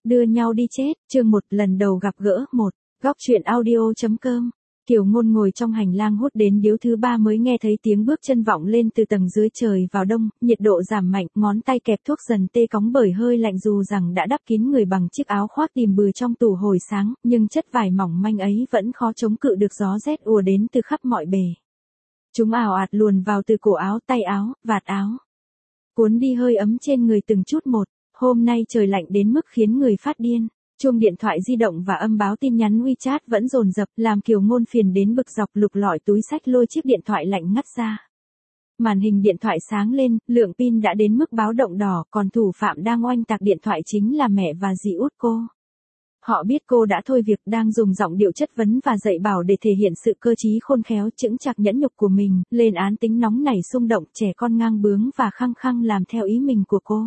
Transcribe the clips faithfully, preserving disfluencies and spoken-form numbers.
Đưa nhau đi chết, chương một lần đầu gặp gỡ một. Góc truyện audio chấm com. Kiều Ngôn ngồi trong hành lang hút đến điếu thứ ba mới nghe thấy tiếng bước chân vọng lên từ tầng dưới. Trời vào đông, nhiệt độ giảm mạnh, ngón tay kẹp thuốc dần tê cóng bởi hơi lạnh dù rằng đã đắp kín người bằng chiếc áo khoác tìm bừ trong tủ hồi sáng, nhưng chất vải mỏng manh ấy vẫn khó chống cự được gió rét ùa đến từ khắp mọi bề. Chúng ào ạt luồn vào từ cổ áo, tay áo, vạt áo. Cuốn đi hơi ấm trên người từng chút một. Hôm nay trời lạnh đến mức khiến người phát điên. Chuông điện thoại di động và âm báo tin nhắn WeChat vẫn dồn dập, làm Kiều Ngôn phiền đến bực dọc lục lọi túi xách lôi chiếc điện thoại lạnh ngắt ra. Màn hình điện thoại sáng lên, lượng pin đã đến mức báo động đỏ, còn thủ phạm đang oanh tạc điện thoại chính là mẹ và dì út cô. Họ biết cô đã thôi việc, đang dùng giọng điệu chất vấn và dạy bảo để thể hiện sự cơ trí khôn khéo chững chạc nhẫn nhục của mình, lên án tính nóng nảy xung động trẻ con ngang bướng và khăng khăng làm theo ý mình của cô.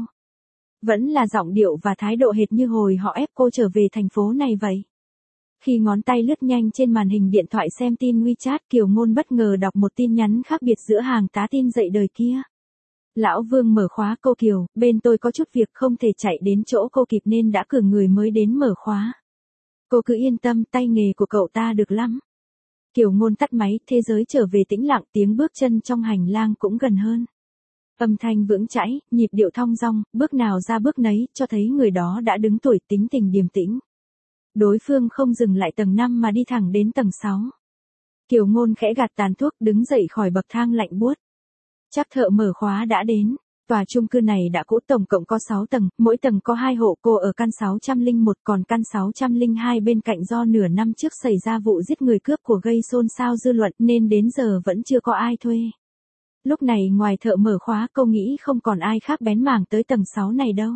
Vẫn là giọng điệu và thái độ hệt như hồi họ ép cô trở về thành phố này vậy. Khi ngón tay lướt nhanh trên màn hình điện thoại xem tin WeChat, Kiều Ngôn bất ngờ đọc một tin nhắn khác biệt giữa hàng tá tin dậy đời kia. Lão Vương mở khóa. Cô Kiều, bên tôi có chút việc không thể chạy đến chỗ cô kịp nên đã cử người mới đến mở khóa. Cô cứ yên tâm, tay nghề của cậu ta được lắm. Kiều Ngôn tắt máy, thế giới trở về tĩnh lặng, tiếng bước chân trong hành lang cũng gần hơn. Âm thanh vững chãi, nhịp điệu thong dong, bước nào ra bước nấy, cho thấy người đó đã đứng tuổi, tính tình điềm tĩnh. Đối phương không dừng lại tầng năm mà đi thẳng đến tầng sáu. Kiều Ngôn khẽ gạt tàn thuốc, đứng dậy khỏi bậc thang lạnh buốt. Chắc thợ mở khóa đã đến. Tòa chung cư này đã cũ, tổng cộng có sáu tầng, mỗi tầng có hai hộ. Cô ở căn sáu trăm lẻ một, còn căn sáu trăm lẻ hai bên cạnh do nửa năm trước xảy ra vụ giết người cướp của gây xôn xao dư luận nên đến giờ vẫn chưa có ai thuê. Lúc này ngoài thợ mở khóa, cô nghĩ không còn ai khác bén mảng tới tầng sáu này đâu.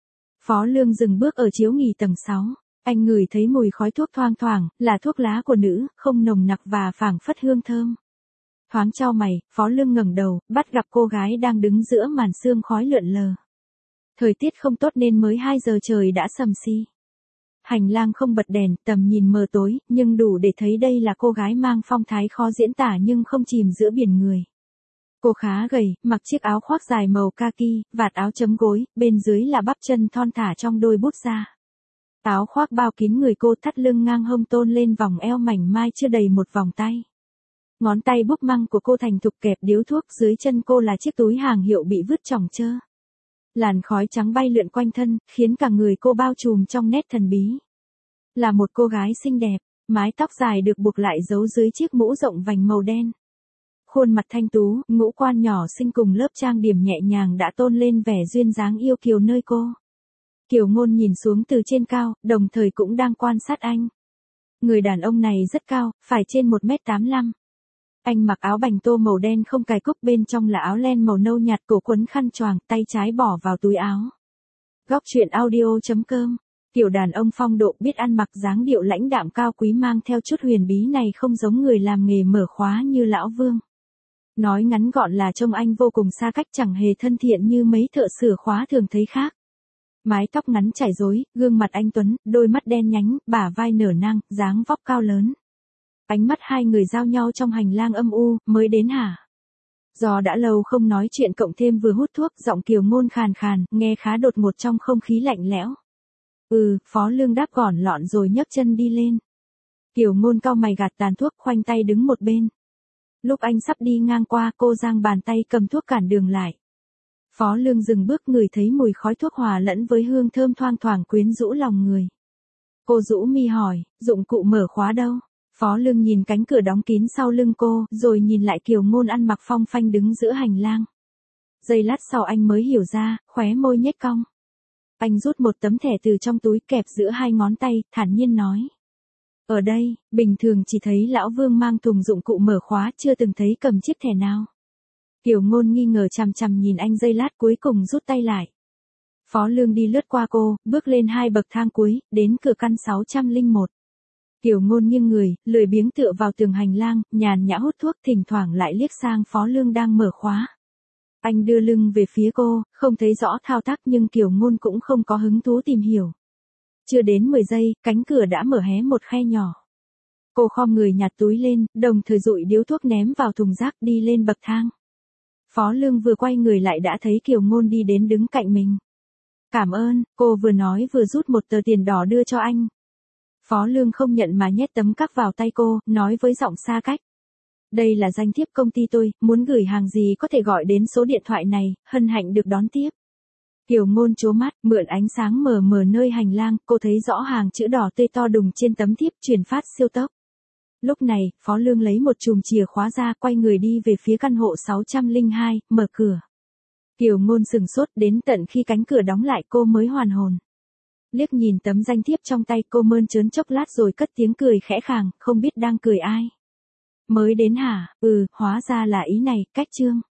Phó Lương dừng bước ở chiếu nghỉ tầng sáu. Anh ngửi thấy mùi khói thuốc thoang thoảng, là thuốc lá của nữ, không nồng nặc và phảng phất hương thơm. Thoáng chau mày, Phó Lương ngẩng đầu, bắt gặp cô gái đang đứng giữa màn sương khói lượn lờ. Thời tiết không tốt nên mới hai giờ trời đã sầm si. Hành lang không bật đèn, tầm nhìn mờ tối, nhưng đủ để thấy đây là cô gái mang phong thái khó diễn tả nhưng không chìm giữa biển người. Cô khá gầy, mặc chiếc áo khoác dài màu kaki, vạt áo chấm gối, bên dưới là bắp chân thon thả trong đôi bút da. Áo khoác bao kín người cô, thắt lưng ngang hông tôn lên vòng eo mảnh mai chưa đầy một vòng tay. Ngón tay búp măng của cô thành thục kẹp điếu thuốc, dưới chân cô là chiếc túi hàng hiệu bị vứt chỏng chơ. Làn khói trắng bay lượn quanh thân, khiến cả người cô bao trùm trong nét thần bí. Là một cô gái xinh đẹp, mái tóc dài được buộc lại giấu dưới chiếc mũ rộng vành màu đen. Khuôn mặt thanh tú, ngũ quan nhỏ xinh cùng lớp trang điểm nhẹ nhàng đã tôn lên vẻ duyên dáng yêu kiều nơi cô. Kiều Ngôn nhìn xuống từ trên cao, đồng thời cũng đang quan sát anh. Người đàn ông này rất cao, phải trên một mét tám mươi lăm. Anh mặc áo bành tô màu đen không cài cúc, bên trong là áo len màu nâu nhạt, cổ quấn khăn choàng, tay trái bỏ vào túi áo. Góc truyện audio chấm com. Kiểu đàn ông phong độ, biết ăn mặc, dáng điệu lãnh đạm cao quý mang theo chút huyền bí này không giống người làm nghề mở khóa như lão Vương. Nói ngắn gọn là trông anh vô cùng xa cách, chẳng hề thân thiện như mấy thợ sửa khóa thường thấy khác. Mái tóc ngắn chải rối, gương mặt anh tuấn, đôi mắt đen nhánh, bả vai nở nang, dáng vóc cao lớn. Ánh mắt hai người giao nhau trong hành lang âm u. Mới đến hả? Do đã lâu không nói chuyện cộng thêm vừa hút thuốc, giọng Kiều Ngôn khàn khàn, nghe khá đột ngột trong không khí lạnh lẽo. Ừ, Phó Lương đáp gọn lọn rồi nhấc chân đi lên. Kiều Ngôn cau mày gạt tàn thuốc, khoanh tay đứng một bên. Lúc anh sắp đi ngang qua, cô giang bàn tay cầm thuốc cản đường lại. Phó Lương dừng bước, ngửi thấy mùi khói thuốc hòa lẫn với hương thơm thoang thoảng quyến rũ lòng người. Cô rũ mi hỏi, dụng cụ mở khóa đâu? Phó Lương nhìn cánh cửa đóng kín sau lưng cô, rồi nhìn lại Kiều Ngôn ăn mặc phong phanh đứng giữa hành lang. Giây lát sau anh mới hiểu ra, khóe môi nhếch cong. Anh rút một tấm thẻ từ trong túi kẹp giữa hai ngón tay, thản nhiên nói. Ở đây, bình thường chỉ thấy lão Vương mang thùng dụng cụ mở khóa, chưa từng thấy cầm chiếc thẻ nào. Kiều Ngôn nghi ngờ chằm chằm nhìn anh giây lát, cuối cùng rút tay lại. Phó Lương đi lướt qua cô, bước lên hai bậc thang cuối, đến cửa căn sáu trăm lẻ một. Kiều Ngôn nghiêng người, lười biếng tựa vào tường hành lang, nhàn nhã hút thuốc, thỉnh thoảng lại liếc sang Phó Lương đang mở khóa. Anh đưa lưng về phía cô, không thấy rõ thao tác nhưng Kiều Ngôn cũng không có hứng thú tìm hiểu. Chưa đến mười giây, cánh cửa đã mở hé một khe nhỏ. Cô khom người nhặt túi lên, đồng thời dụi điếu thuốc ném vào thùng rác, đi lên bậc thang. Phó Lương vừa quay người lại đã thấy Kiều Ngôn đi đến đứng cạnh mình. Cảm ơn, cô vừa nói vừa rút một tờ tiền đỏ đưa cho anh. Phó Lương không nhận mà nhét tấm cắc vào tay cô, nói với giọng xa cách. Đây là danh thiếp công ty tôi, muốn gửi hàng gì có thể gọi đến số điện thoại này, hân hạnh được đón tiếp. Kiều Ngôn trố mắt, mượn ánh sáng mờ mờ nơi hành lang, cô thấy rõ hàng chữ đỏ tươi to đùng trên tấm thiếp truyền phát siêu tốc. Lúc này, Phó Lương lấy một chùm chìa khóa ra, quay người đi về phía căn hộ sáu không hai, mở cửa. Kiều Ngôn sừng sốt, đến tận khi cánh cửa đóng lại cô mới hoàn hồn. Liếc nhìn tấm danh thiếp trong tay, cô mơn trớn chốc lát rồi cất tiếng cười khẽ khàng, không biết đang cười ai. Mới đến hả? Ừ, hóa ra là ý này, cách Trương.